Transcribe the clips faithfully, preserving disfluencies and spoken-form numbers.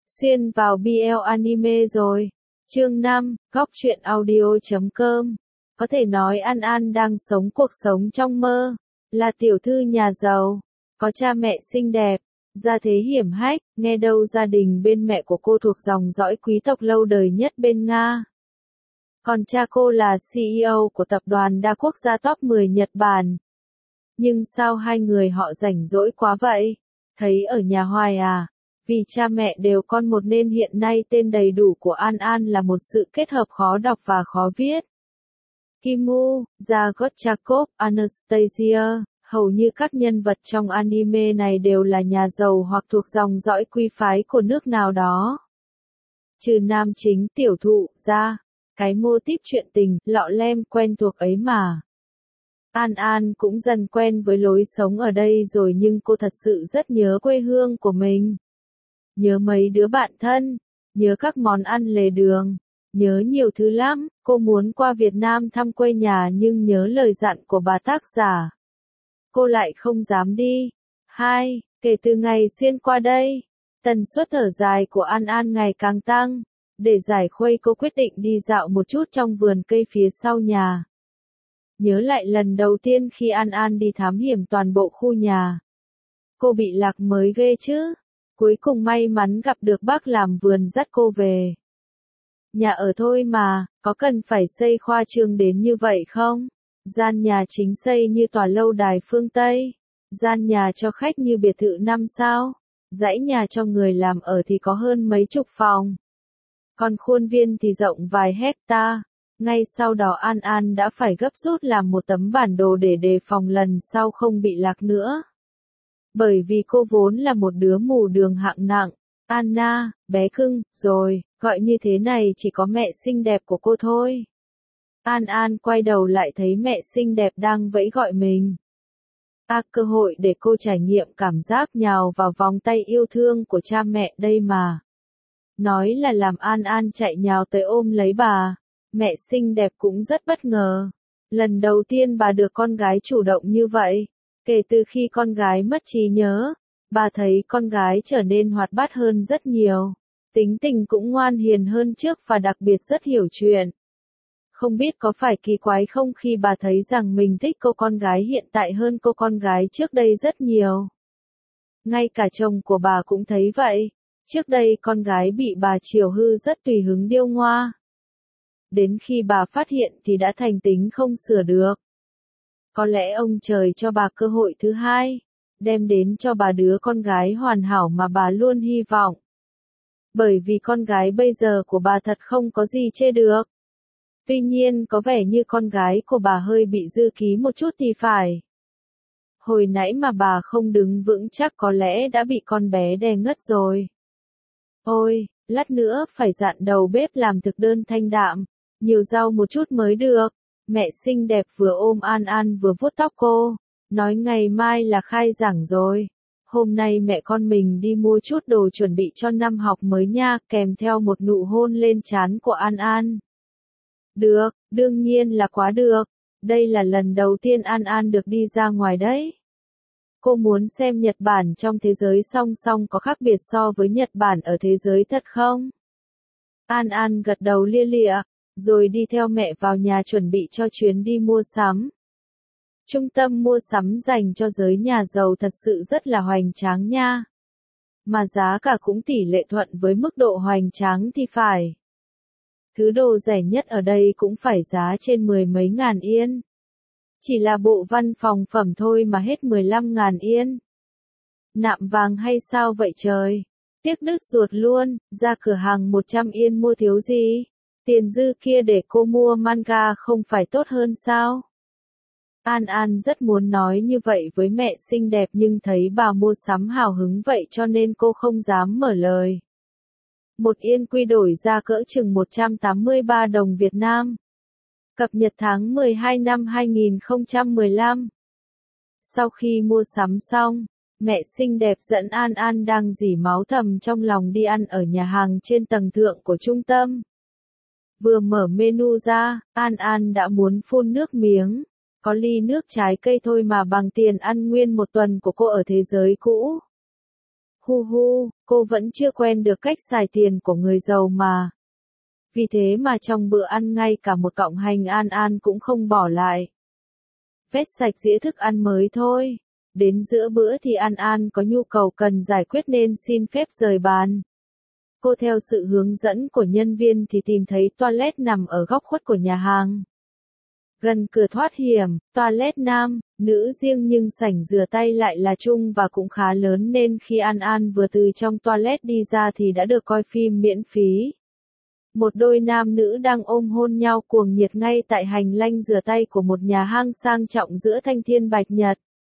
Xuyên vào bê lờ Anime rồi. Chương năm, góc truyện audio chấm com. Có thể nói An An đang sống cuộc sống trong mơ. Là tiểu thư nhà giàu, có cha mẹ xinh đẹp, gia thế hiểm hách, nghe đâu gia đình bên mẹ của cô thuộc dòng dõi quý tộc lâu đời nhất bên Nga. Còn cha cô là xê e ô của tập đoàn đa quốc gia top mười Nhật Bản. Nhưng sao hai người họ rảnh rỗi quá vậy? Thấy ở nhà hoài à? Vì cha mẹ đều con một nên hiện nay tên đầy đủ của An An là một sự kết hợp khó đọc và khó viết. Kimu, Zagotchakov, Anastasia, hầu như các nhân vật trong anime này đều là nhà giàu hoặc thuộc dòng dõi quý phái của nước nào đó. Trừ nam chính tiểu thụ ra, cái mô típ chuyện tình, lọ lem quen thuộc ấy mà. An An cũng dần quen với lối sống ở đây rồi nhưng cô thật sự rất nhớ quê hương của mình. Nhớ mấy đứa bạn thân, nhớ các món ăn lề đường, nhớ nhiều thứ lắm, cô muốn qua Việt Nam thăm quê nhà nhưng nhớ lời dặn của bà tác giả. Cô lại không dám đi. Hai, kể từ ngày xuyên qua đây, tần suất thở dài của An An ngày càng tăng. Để giải khuây cô quyết định đi dạo một chút trong vườn cây phía sau nhà. Nhớ lại lần đầu tiên khi An An đi thám hiểm toàn bộ khu nhà. Cô bị lạc mới ghê chứ. Cuối cùng may mắn gặp được bác làm vườn dắt cô về. Nhà ở thôi mà, có cần phải xây khoa trương đến như vậy không? Gian nhà chính xây như tòa lâu đài phương Tây. Gian nhà cho khách như biệt thự năm sao. Dãy nhà cho người làm ở thì có hơn mấy chục phòng. Còn khuôn viên thì rộng vài hecta. Ngay sau đó An An đã phải gấp rút làm một tấm bản đồ để đề phòng lần sau không bị lạc nữa. Bởi vì cô vốn là một đứa mù đường hạng nặng. Anna, bé cưng, rồi, gọi như thế này chỉ có mẹ xinh đẹp của cô thôi. An An quay đầu lại thấy mẹ xinh đẹp đang vẫy gọi mình. À, cơ hội để cô trải nghiệm cảm giác nhào vào vòng tay yêu thương của cha mẹ đây mà. Nói là làm An An chạy nhào tới ôm lấy bà. Mẹ xinh đẹp cũng rất bất ngờ. Lần đầu tiên bà được con gái chủ động như vậy. Kể từ khi con gái mất trí nhớ, bà thấy con gái trở nên hoạt bát hơn rất nhiều. Tính tình cũng ngoan hiền hơn trước và đặc biệt rất hiểu chuyện. Không biết có phải kỳ quái không khi bà thấy rằng mình thích cô con gái hiện tại hơn cô con gái trước đây rất nhiều. Ngay cả chồng của bà cũng thấy vậy. Trước đây con gái bị bà chiều hư rất tùy hứng điêu ngoa. Đến khi bà phát hiện thì đã thành tính không sửa được. Có lẽ ông trời cho bà cơ hội thứ hai, đem đến cho bà đứa con gái hoàn hảo mà bà luôn hy vọng. Bởi vì con gái bây giờ của bà thật không có gì chê được. Tuy nhiên có vẻ như con gái của bà hơi bị dư ký một chút thì phải. Hồi nãy mà bà không đứng vững chắc có lẽ đã bị con bé đè ngất rồi. Ôi, lát nữa phải dặn đầu bếp làm thực đơn thanh đạm, nhiều rau một chút mới được. Mẹ xinh đẹp vừa ôm An An vừa vuốt tóc cô, nói ngày mai là khai giảng rồi. Hôm nay mẹ con mình đi mua chút đồ chuẩn bị cho năm học mới nha, kèm theo một nụ hôn lên trán của An An. Được, đương nhiên là quá được. Đây là lần đầu tiên An An được đi ra ngoài đấy. Cô muốn xem Nhật Bản trong thế giới song song có khác biệt so với Nhật Bản ở thế giới thật không? An An gật đầu lia lịa, rồi đi theo mẹ vào nhà chuẩn bị cho chuyến đi mua sắm. Trung tâm mua sắm dành cho giới nhà giàu thật sự rất là hoành tráng nha. Mà giá cả cũng tỷ lệ thuận với mức độ hoành tráng thì phải. Thứ đồ rẻ nhất ở đây cũng phải giá trên mười mấy ngàn yên. Chỉ là bộ văn phòng phẩm thôi mà hết mười lăm ngàn yên. Nạm vàng hay sao vậy trời? Tiếc đứt ruột luôn, ra cửa hàng một trăm yên mua thiếu gì? Tiền dư kia để cô mua manga không phải tốt hơn sao? An An rất muốn nói như vậy với mẹ xinh đẹp nhưng thấy bà mua sắm hào hứng vậy cho nên cô không dám mở lời. Một yên quy đổi ra cỡ chừng một trăm tám mươi ba đồng Việt Nam. Cập nhật tháng mười hai năm hai nghìn không trăm mười lăm. Sau khi mua sắm xong, mẹ xinh đẹp dẫn An An đang rỉ máu thầm trong lòng đi ăn ở nhà hàng trên tầng thượng của trung tâm. Vừa mở menu ra, An An đã muốn phun nước miếng. Có ly nước trái cây thôi mà bằng tiền ăn nguyên một tuần của cô ở thế giới cũ. Hu hu, cô vẫn chưa quen được cách xài tiền của người giàu mà. Vì thế mà trong bữa ăn ngay cả một cọng hành An An cũng không bỏ lại. Vét sạch dĩa thức ăn mới thôi. Đến giữa bữa thì An An có nhu cầu cần giải quyết nên xin phép rời bàn. Cô theo sự hướng dẫn của nhân viên thì tìm thấy toilet nằm ở góc khuất của nhà hàng. Gần cửa thoát hiểm, toilet nam, nữ riêng nhưng sảnh rửa tay lại là chung và cũng khá lớn nên khi An An vừa từ trong toilet đi ra thì đã được coi phim miễn phí. Một đôi nam nữ đang ôm hôn nhau cuồng nhiệt ngay tại hành lang rửa tay của một nhà hàng sang trọng giữa thanh thiên bạch nhật.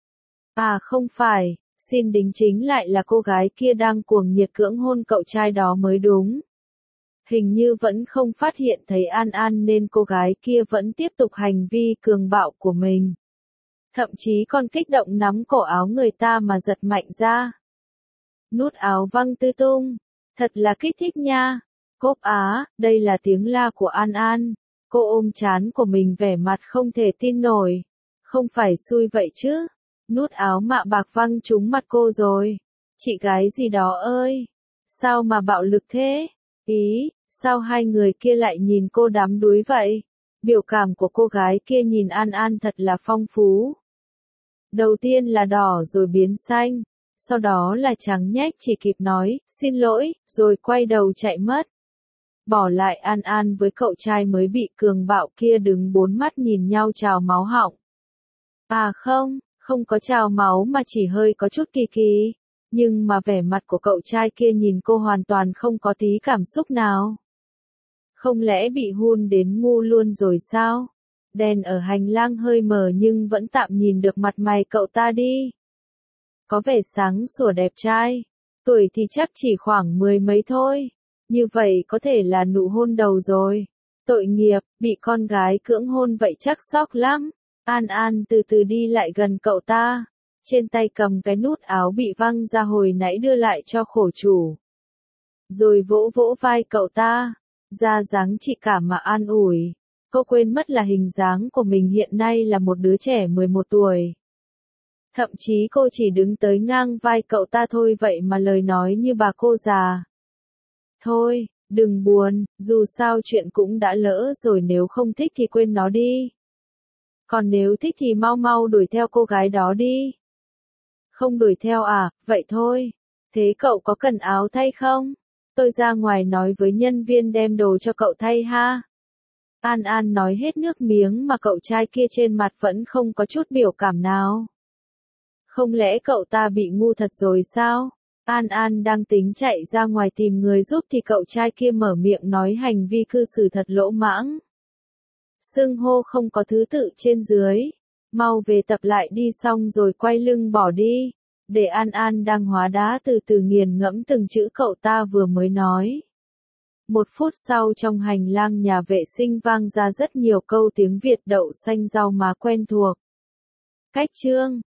À không phải, xin đính chính lại là cô gái kia đang cuồng nhiệt cưỡng hôn cậu trai đó mới đúng. Hình như vẫn không phát hiện thấy An An nên cô gái kia vẫn tiếp tục hành vi cường bạo của mình. Thậm chí còn kích động nắm cổ áo người ta mà giật mạnh ra. Nút áo văng tứ tung. Thật là kích thích nha. Cốp á, đây là tiếng la của An An. Cô ôm trán của mình vẻ mặt không thể tin nổi. Không phải xui vậy chứ. Nút áo mạ bạc văng trúng mặt cô rồi. Chị gái gì đó ơi. Sao mà bạo lực thế? Ý, sao hai người kia lại nhìn cô đắm đuối vậy? Biểu cảm của cô gái kia nhìn An An thật là phong phú. Đầu tiên là đỏ rồi biến xanh. Sau đó là trắng nhách chỉ kịp nói, xin lỗi, rồi quay đầu chạy mất. Bỏ lại An An với cậu trai mới bị cường bạo kia đứng bốn mắt nhìn nhau trào máu họng. À không, không có trào máu mà chỉ hơi có chút kỳ kỳ. Nhưng mà vẻ mặt của cậu trai kia nhìn cô hoàn toàn không có tí cảm xúc nào. Không lẽ bị hun đến ngu luôn rồi sao? Đèn ở hành lang hơi mờ nhưng vẫn tạm nhìn được mặt mày cậu ta đi. Có vẻ sáng sủa đẹp trai. Tuổi thì chắc chỉ khoảng mười mấy thôi. Như vậy có thể là nụ hôn đầu rồi. Tội nghiệp, bị con gái cưỡng hôn vậy chắc sốc lắm. An An từ từ đi lại gần cậu ta. Trên tay cầm cái nút áo bị văng ra hồi nãy đưa lại cho khổ chủ. Rồi vỗ vỗ vai cậu ta. Ra dáng chị cả mà an ủi. Cô quên mất là hình dáng của mình hiện nay là một đứa trẻ mười một tuổi. Thậm chí cô chỉ đứng tới ngang vai cậu ta thôi vậy mà lời nói như bà cô già. Thôi, đừng buồn, dù sao chuyện cũng đã lỡ rồi, nếu không thích thì quên nó đi. Còn nếu thích thì mau mau đuổi theo cô gái đó đi. Không đuổi theo à, vậy thôi. Thế cậu có cần áo thay không? Tôi ra ngoài nói với nhân viên đem đồ cho cậu thay ha. An An nói hết nước miếng mà cậu trai kia trên mặt vẫn không có chút biểu cảm nào. Không lẽ cậu ta bị ngu thật rồi sao? An An đang tính chạy ra ngoài tìm người giúp thì cậu trai kia mở miệng nói hành vi cư xử thật lỗ mãng. Xưng hô không có thứ tự trên dưới. Mau về tập lại đi xong rồi quay lưng bỏ đi. Để An An đang hóa đá từ từ nghiền ngẫm từng chữ cậu ta vừa mới nói. Một phút sau trong hành lang nhà vệ sinh vang ra rất nhiều câu tiếng Việt đậu xanh rau má quen thuộc. Cách chương